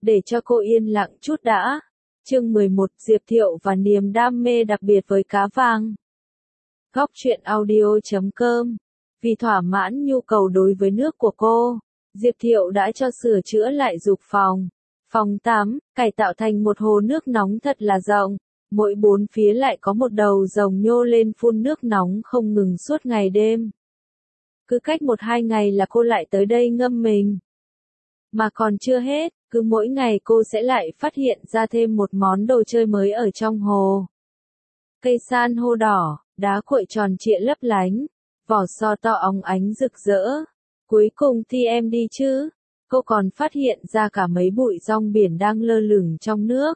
để cho cô yên lặng chút đã. Chương 11, Diệp Thiệu và niềm đam mê đặc biệt với cá vàng. Góc truyện audio.com. Vì thỏa mãn nhu cầu đối với nước của cô, Diệp Thiệu đã cho sửa chữa lại dục phòng. Phòng tắm, cải tạo thành một hồ nước nóng thật là rộng, mỗi bốn phía lại có một đầu rồng nhô lên phun nước nóng không ngừng suốt ngày đêm. Cứ cách 1-2 ngày là cô lại tới đây ngâm mình. Mà còn chưa hết, cứ mỗi ngày cô sẽ lại phát hiện ra thêm một món đồ chơi mới ở trong hồ. Cây san hô đỏ, đá cuội tròn trịa lấp lánh, vỏ sò to óng ánh rực rỡ. Cuối cùng thì em đi chứ, cô còn phát hiện ra cả mấy bụi rong biển đang lơ lửng trong nước.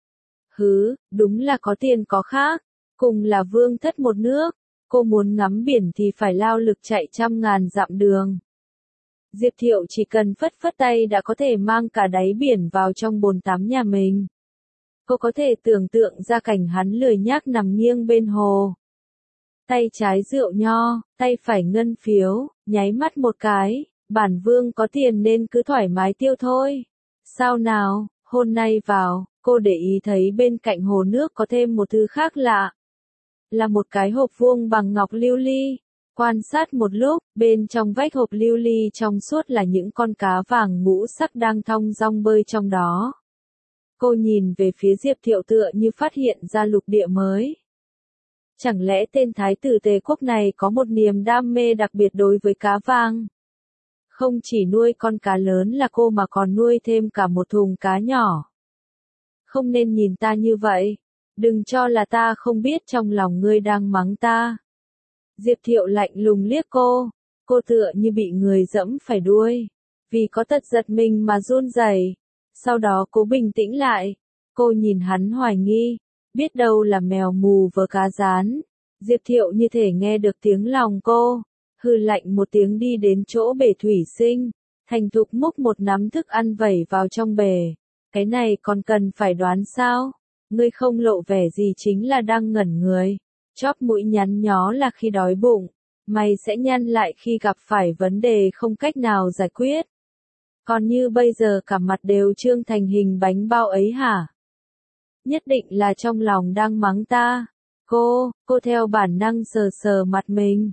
Đúng là có tiền có khác, cùng là vương thất một nước, cô muốn ngắm biển thì phải lao lực chạy 100.000 dặm đường. Diệp Thiệu chỉ cần phất phất tay đã có thể mang cả đáy biển vào trong bồn tắm nhà mình. Cô có thể tưởng tượng ra cảnh hắn lười nhác nằm nghiêng bên hồ. Tay trái rượu nho, tay phải ngân phiếu, nháy mắt một cái, bản vương có tiền nên cứ thoải mái tiêu thôi. Sao nào, hôm nay vào, cô để ý thấy bên cạnh hồ nước có thêm một thứ khác lạ. Là một cái hộp vuông bằng ngọc lưu ly. Quan sát một lúc, bên trong vách hộp lưu ly trong suốt là những con cá vàng ngũ sắc đang thong dong bơi trong đó. Cô nhìn về phía Diệp Thiệu tựa như phát hiện ra lục địa mới. Chẳng lẽ tên thái tử Tề quốc này có một niềm đam mê đặc biệt đối với cá vàng? Không chỉ nuôi con cá lớn là cô mà còn nuôi thêm cả một thùng cá nhỏ. Không nên nhìn ta như vậy. Đừng cho là ta không biết trong lòng ngươi đang mắng ta. Diệp Thiệu lạnh lùng liếc cô tựa như bị người dẫm phải đuôi, vì có tật giật mình mà run rẩy. Sau đó cô bình tĩnh lại, cô nhìn hắn hoài nghi, biết đâu là mèo mù vớ cá rán. Diệp Thiệu như thể nghe được tiếng lòng cô, hừ lạnh một tiếng đi đến chỗ bể thủy sinh, thành thục múc một nắm thức ăn vẩy vào trong bể. Cái này còn cần phải đoán sao? Ngươi không lộ vẻ gì chính là đang ngẩn người. Chóp mũi nhăn nhó là khi đói bụng, mày sẽ nhăn lại khi gặp phải vấn đề không cách nào giải quyết. Còn như bây giờ cả mặt đều trương thành hình bánh bao ấy hả? Nhất định là trong lòng đang mắng ta. Cô theo bản năng sờ sờ mặt mình.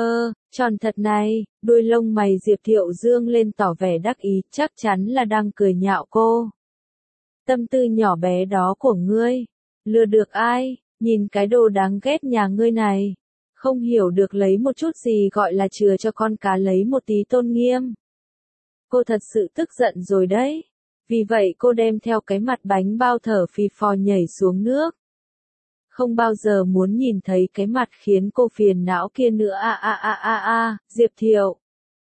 Tròn thật này, đuôi lông mày Diệp Thiệu dương lên tỏ vẻ đắc ý, chắc chắn là đang cười nhạo cô. Tâm tư nhỏ bé đó của ngươi, lừa được ai? Nhìn cái đồ đáng ghét nhà ngươi này, không hiểu được lấy một chút gì gọi là chừa cho con cá lấy một tí tôn nghiêm. Cô thật sự tức giận rồi đấy. Vì vậy cô đem theo cái mặt bánh bao thở phì phò nhảy xuống nước. Không bao giờ muốn nhìn thấy cái mặt khiến cô phiền não kia nữa. Diệp Thiệu.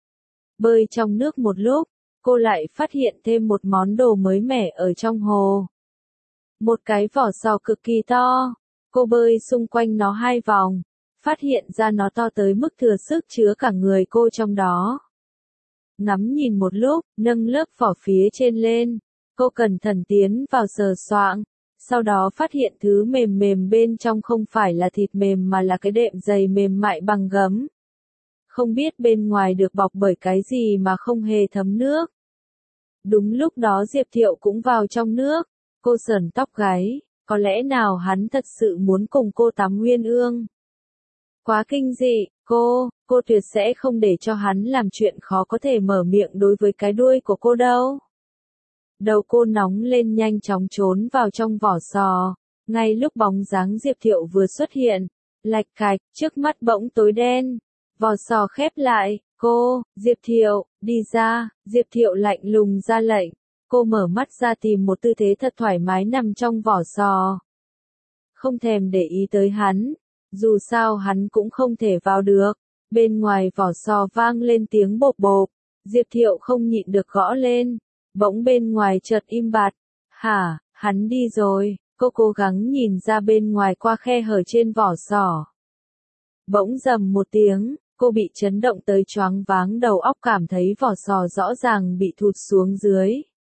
Bơi trong nước một lúc, cô lại phát hiện thêm một món đồ mới mẻ ở trong hồ. Một cái vỏ sò cực kỳ to. Cô bơi xung quanh nó 2 vòng, phát hiện ra nó to tới mức thừa sức chứa cả người cô trong đó. Ngắm nhìn một lúc, nâng lớp vỏ phía trên lên, cô cẩn thận tiến vào sờ soạng, sau đó phát hiện thứ mềm mềm bên trong không phải là thịt mềm mà là cái đệm dày mềm mại bằng gấm. Không biết bên ngoài được bọc bởi cái gì mà không hề thấm nước. Đúng lúc đó Diệp Thiệu cũng vào trong nước, cô sởn tóc gáy. Có lẽ nào hắn thật sự muốn cùng cô tắm uyên ương? Quá kinh dị, cô tuyệt sẽ không để cho hắn làm chuyện khó có thể mở miệng đối với cái đuôi của cô đâu. Đầu cô nóng lên nhanh chóng trốn vào trong vỏ sò, ngay lúc bóng dáng Diệp Thiệu vừa xuất hiện, lạch cạch, trước mắt bỗng tối đen, vỏ sò khép lại, Diệp Thiệu, đi ra, Diệp Thiệu lạnh lùng ra lệnh. Cô mở mắt ra tìm một tư thế thật thoải mái nằm trong vỏ sò. Không thèm để ý tới hắn, dù sao hắn cũng không thể vào được. Bên ngoài vỏ sò vang lên tiếng bộp bộp, Diệp Thiệu không nhịn được gõ lên. Bỗng bên ngoài chợt im bặt. Hả, hắn đi rồi, cô cố gắng nhìn ra bên ngoài qua khe hở trên vỏ sò. Bỗng rầm một tiếng, cô bị chấn động tới choáng váng đầu óc, cảm thấy vỏ sò rõ ràng bị thụt xuống dưới.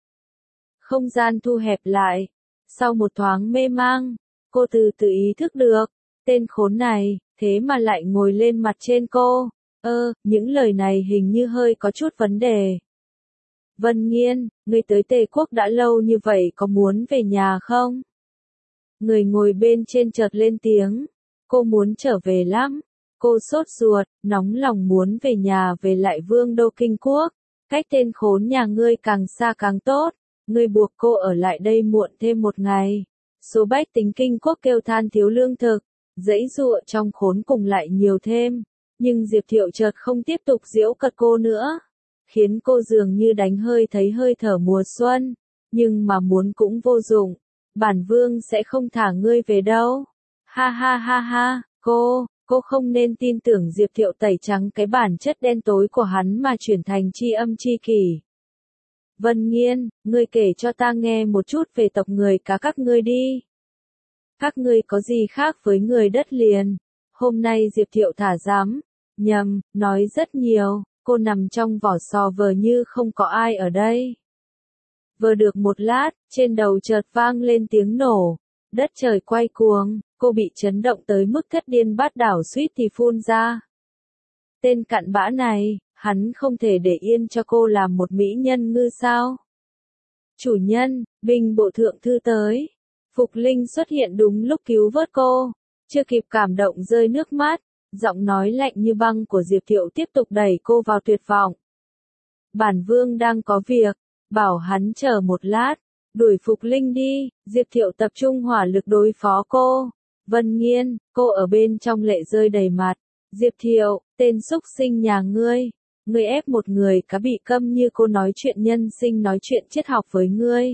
Không gian thu hẹp lại. Sau một thoáng mê mang, cô từ từ ý thức được, tên khốn này, thế mà lại ngồi lên mặt trên cô. Những lời này hình như hơi có chút vấn đề. Vân Nghiên, ngươi tới Tề Quốc đã lâu như vậy có muốn về nhà không? Người ngồi bên trên chợt lên tiếng. Cô muốn trở về lắm. Cô sốt ruột, nóng lòng muốn về nhà về lại Vương đô Kinh Quốc. Cách tên khốn nhà ngươi càng xa càng tốt. Ngươi buộc cô ở lại đây muộn thêm một ngày. Số bách tính Kinh Quốc kêu than thiếu lương thực. Giãy giụa trong khốn cùng lại nhiều thêm. Nhưng Diệp Thiệu chợt không tiếp tục giễu cợt cô nữa. Khiến cô dường như đánh hơi thấy hơi thở mùa xuân. Nhưng mà muốn cũng vô dụng. Bản vương sẽ không thả ngươi về đâu. Ha ha ha ha, cô không nên tin tưởng Diệp Thiệu tẩy trắng cái bản chất đen tối của hắn mà chuyển thành tri âm tri kỷ. Vân Nghiên, ngươi kể cho ta nghe một chút về tộc người cá các ngươi đi. Các ngươi có gì khác với người đất liền? Hôm nay Diệp Thiệu thả dám, nhầm, nói rất nhiều, cô nằm trong vỏ sò vờ như không có ai ở đây. Vừa được một lát, trên đầu chợt vang lên tiếng nổ, đất trời quay cuồng, cô bị chấn động tới mức thất điên bát đảo suýt thì phun ra. Tên cặn bã này, hắn không thể để yên cho cô làm một mỹ nhân ngư sao? Chủ nhân, binh bộ thượng thư tới. Phục Linh xuất hiện đúng lúc cứu vớt cô, chưa kịp cảm động rơi nước mắt, giọng nói lạnh như băng của Diệp Thiệu tiếp tục đẩy cô vào tuyệt vọng. Bản vương đang có việc, bảo hắn chờ một lát, đuổi Phục Linh đi. Diệp Thiệu tập trung hỏa lực đối phó cô. Vân Nghiên, cô ở bên trong lệ rơi đầy mặt. Diệp Thiệu, tên xúc sinh nhà ngươi ép một người cá bị câm như cô nói chuyện nhân sinh nói chuyện triết học với ngươi.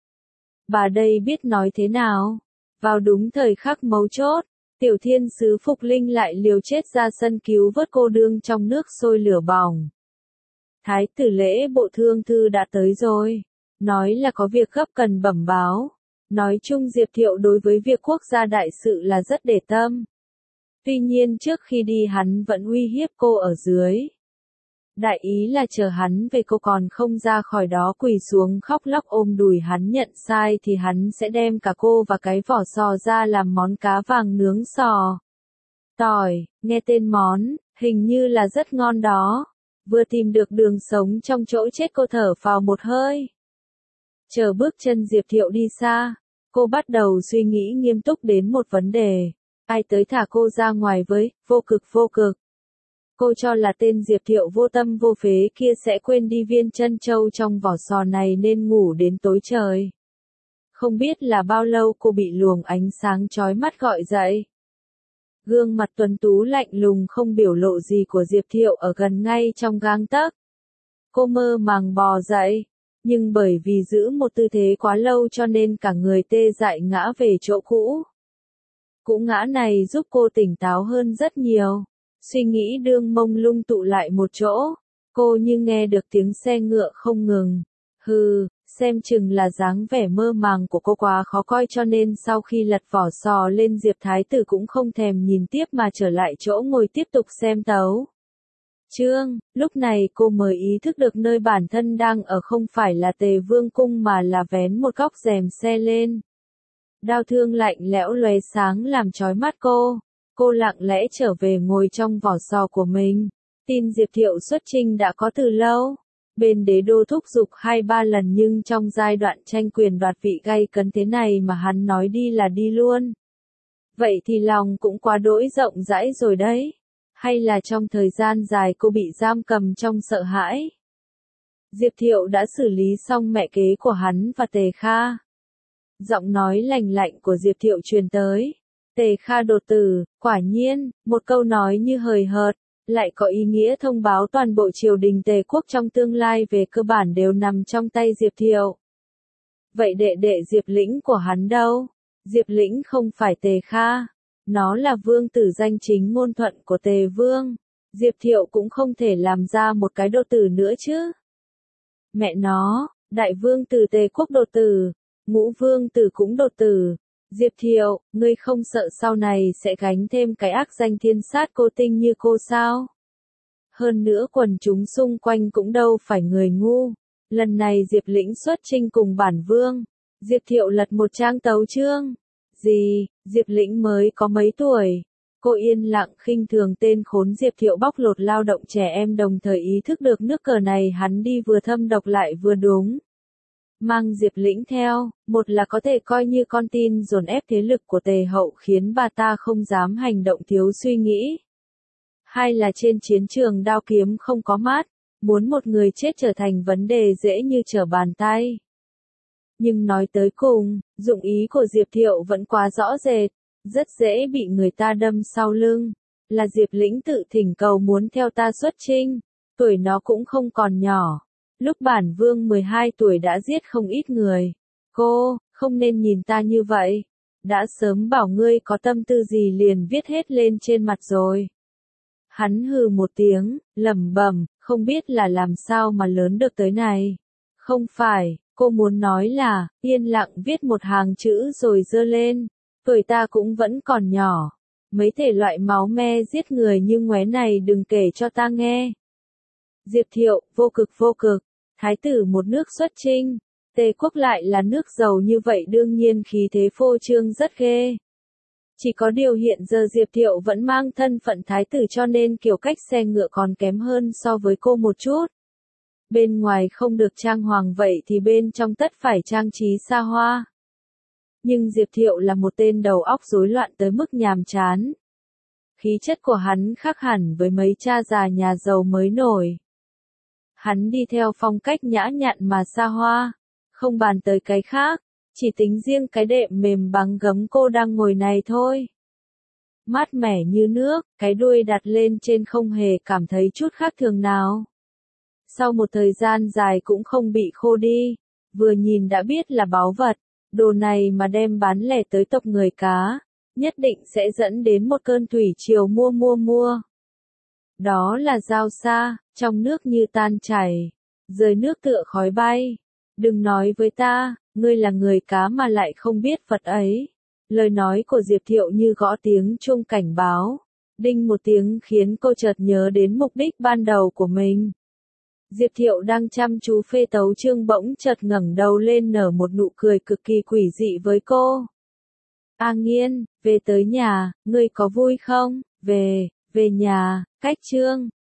Bà đây biết nói thế nào? Vào đúng thời khắc mấu chốt, tiểu thiên sứ Phục Linh lại liều chết ra sân cứu vớt cô đương trong nước sôi lửa bỏng. Thái tử Lễ bộ thương thư đã tới rồi. Nói là có việc gấp cần bẩm báo. Nói chung Diệp Thiệu đối với việc quốc gia đại sự là rất để tâm. Tuy nhiên trước khi đi hắn vẫn uy hiếp cô ở dưới. Đại ý là chờ hắn về cô còn không ra khỏi đó quỳ xuống khóc lóc ôm đùi hắn nhận sai thì hắn sẽ đem cả cô và cái vỏ sò ra làm món cá vàng nướng sò. Tỏi, nghe tên món, hình như là rất ngon đó. Vừa tìm được đường sống trong chỗ chết cô thở phào một hơi. Chờ bước chân Diệp Thiệu đi xa, cô bắt đầu suy nghĩ nghiêm túc đến một vấn đề. Ai tới thả cô ra ngoài với, vô cực vô cực. Cô cho là tên Diệp Thiệu vô tâm vô phế kia sẽ quên đi viên trân châu trong vỏ sò này nên ngủ đến tối trời. Không biết là bao lâu cô bị luồng ánh sáng chói mắt gọi dậy. Gương mặt tuấn tú lạnh lùng không biểu lộ gì của Diệp Thiệu ở gần ngay trong gang tấc. Cô mơ màng bò dậy, nhưng bởi vì giữ một tư thế quá lâu cho nên cả người tê dại ngã về chỗ cũ. Cú ngã này giúp cô tỉnh táo hơn rất nhiều. Suy nghĩ đương mông lung tụ lại một chỗ, cô như nghe được tiếng xe ngựa không ngừng. Hừ, xem chừng là dáng vẻ mơ màng của cô quá khó coi cho nên sau khi lật vỏ sò lên Diệp Thái Tử cũng không thèm nhìn tiếp mà trở lại chỗ ngồi tiếp tục xem tấu. Lúc này cô mới ý thức được nơi bản thân đang ở không phải là Tề Vương cung mà là vén một góc rèm xe lên. Đao thương lạnh lẽo lóe sáng làm chói mắt cô. Cô lặng lẽ trở về ngồi trong vỏ sò của mình. Tin Diệp Thiệu xuất chinh đã có từ lâu. Bên đế đô thúc giục 2-3 lần nhưng trong giai đoạn tranh quyền đoạt vị gay cấn thế này mà hắn nói đi là đi luôn. Vậy thì lòng cũng quá đỗi rộng rãi rồi đấy. Hay là trong thời gian dài cô bị giam cầm trong sợ hãi. Diệp Thiệu đã xử lý xong mẹ kế của hắn và Tề Kha. Giọng nói lành lạnh của Diệp Thiệu truyền tới. Tề Kha đột tử, quả nhiên, một câu nói như hời hợt, lại có ý nghĩa thông báo toàn bộ triều đình Tề quốc trong tương lai về cơ bản đều nằm trong tay Diệp Thiệu. Vậy đệ đệ Diệp Lĩnh của hắn đâu? Diệp Lĩnh không phải Tề Kha, nó là vương tử danh chính ngôn thuận của Tề Vương. Diệp Thiệu cũng không thể làm ra một cái đột tử nữa chứ. Mẹ nó, đại vương tử Tề quốc đột tử, ngũ vương tử cũng đột tử. Diệp Thiệu, ngươi không sợ sau này sẽ gánh thêm cái ác danh thiên sát cô tinh như cô sao? Hơn nữa quần chúng xung quanh cũng đâu phải người ngu. Lần này Diệp Lĩnh xuất chinh cùng bản vương. Diệp Thiệu lật một trang tấu chương. Gì, Diệp Lĩnh mới có mấy tuổi? Cô yên lặng khinh thường tên khốn Diệp Thiệu bóc lột lao động trẻ em, đồng thời ý thức được nước cờ này hắn đi vừa thâm độc lại vừa đúng. Mang Diệp Lĩnh theo, một là có thể coi như con tin dồn ép thế lực của Tề Hậu khiến bà ta không dám hành động thiếu suy nghĩ. Hai là trên chiến trường đao kiếm không có mát, muốn một người chết trở thành vấn đề dễ như trở bàn tay. Nhưng nói tới cùng, dụng ý của Diệp Thiệu vẫn quá rõ rệt, rất dễ bị người ta đâm sau lưng. Là Diệp Lĩnh tự thỉnh cầu muốn theo ta xuất chinh, tuổi nó cũng không còn nhỏ. Lúc bản vương 12 tuổi đã giết không ít người. Cô, không nên nhìn ta như vậy. Đã sớm bảo ngươi có tâm tư gì liền viết hết lên trên mặt rồi. Hắn hừ một tiếng, lẩm bẩm, không biết là làm sao mà lớn được tới này. Không phải, cô muốn nói là, yên lặng viết một hàng chữ rồi giơ lên. Tuổi ta cũng vẫn còn nhỏ. Mấy thể loại máu me giết người như ngoé này đừng kể cho ta nghe. Diệp Thiệu, vô cực vô cực. Thái tử một nước xuất chinh. Tề quốc lại là nước giàu như vậy đương nhiên khí thế phô trương rất ghê. Chỉ có điều hiện giờ Diệp Thiệu vẫn mang thân phận thái tử cho nên kiểu cách xe ngựa còn kém hơn so với cô một chút. Bên ngoài không được trang hoàng vậy thì bên trong tất phải trang trí xa hoa. Nhưng Diệp Thiệu là một tên đầu óc rối loạn tới mức nhàm chán. Khí chất của hắn khác hẳn với mấy cha già nhà giàu mới nổi. Hắn đi theo phong cách nhã nhặn mà xa hoa, không bàn tới cái khác, chỉ tính riêng cái đệm mềm bằng gấm cô đang ngồi này thôi. Mát mẻ như nước, cái đuôi đặt lên trên không hề cảm thấy chút khác thường nào. Sau một thời gian dài cũng không bị khô đi, vừa nhìn đã biết là báu vật, đồ này mà đem bán lẻ tới tộc người cá, nhất định sẽ dẫn đến một cơn thủy triều mua. Đó là Giao Sa, trong nước như tan chảy, rời nước tựa khói bay. Đừng nói với ta, ngươi là người cá mà lại không biết Phật ấy. Lời nói của Diệp Thiệu như gõ tiếng chuông cảnh báo. Đinh một tiếng khiến cô chợt nhớ đến mục đích ban đầu của mình. Diệp Thiệu đang chăm chú phê tấu chương bỗng chợt ngẩng đầu lên nở một nụ cười cực kỳ quỷ dị với cô. A Nghiên, về tới nhà, ngươi có vui không? Về nhà, cách chương.